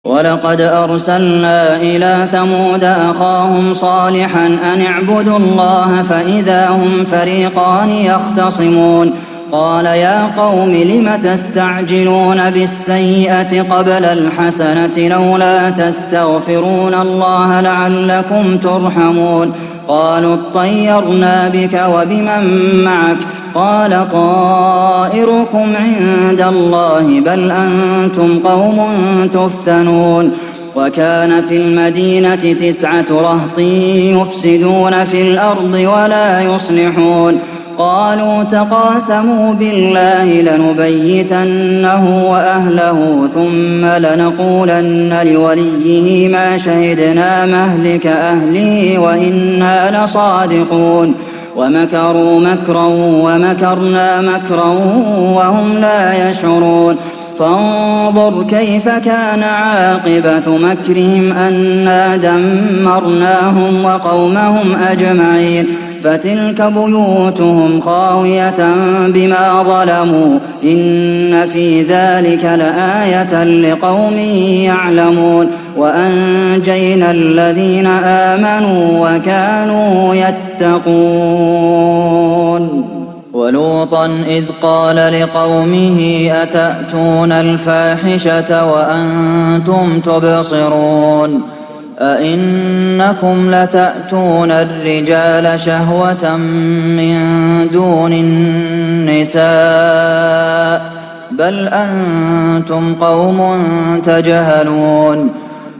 وَلَقَدْ أَرْسَلْنَا إِلَىٰ ثَمُودَ أَخَاهُمْ صَالِحًا أَنِ اعْبُدُوا اللَّهَ فَإِذَا هُمْ فَرِيقَانِ يَخْتَصِمُونَ قَالَ يَا قَوْمِ لِمَ تَسْتَعْجِلُونَ بِالسَّيِّئَةِ قَبْلَ الْحَسَنَةِ ۖ لَوْلَا تَسْتَغْفِرُونَ اللَّهَ لَعَلَّكُمْ تُرْحَمُونَ قَالُوا اطَّيَّرْنَا بِكَ وَبِمَن مَّعَكَ ۚ قَالَ طَائِرُكُمْ عِندَ اللَّهِ ۖ بَلْ أَنتُمْ قَوْمٌ تُفْتَنُونَ وَكَانَ فِي الْمَدِينَةِ 9 رَهْطٍ يُفْسِدُونَ فِي الْأَرْضِ وَلَا يُصْلِحُونَ قَالُوا تَقَاسَمُوا بِاللَّهِ لَنُبَيِّتَنَّهُ وَأَهْلَهُ ثُمَّ لَنَقُولَنَّ لِوَلِيِّهِ مَا شَهِدْنَا مَهْلِكَ أَهْلِهِ وَإِنَّا لَصَادِقُونَ وَمَكَرُوا مَكْرًا وَمَكَرْنَا مَكْرًا وَهُمْ لا يَشْعُرُونَ فانظُرْ كَيْفَ كَانَ عَاقِبَةُ مَكْرِهِمْ أَنَّا دَمَّرْنَاهُمْ وَقَوْمَهُمْ أَجْمَعِينَ فَتِلْكَ بُيُوتُهُمْ خَاوِيَةً بِمَا ظَلَمُوا ۗ إِنَّ فِي ذَٰلِكَ لَآيَةً لِّقَوْمٍ يَعْلَمُونَ وَأَنجَيْنَا الَّذِينَ آمَنُوا وَكَانُوا يَتَّقُونَ وَلُوطًا إِذْ قَالَ لِقَوْمِهِ أَتَأْتُونَ الْفَاحِشَةَ وَأَنتُمْ تُبْصِرُونَ أَئِنَّكُمْ لَتَأْتُونَ الرِّجَالَ شَهْوَةً مِّن دُونِ النِّسَاءِ ۚ بَلْ أَنتُمْ قَوْمٌ تَجْهَلُونَ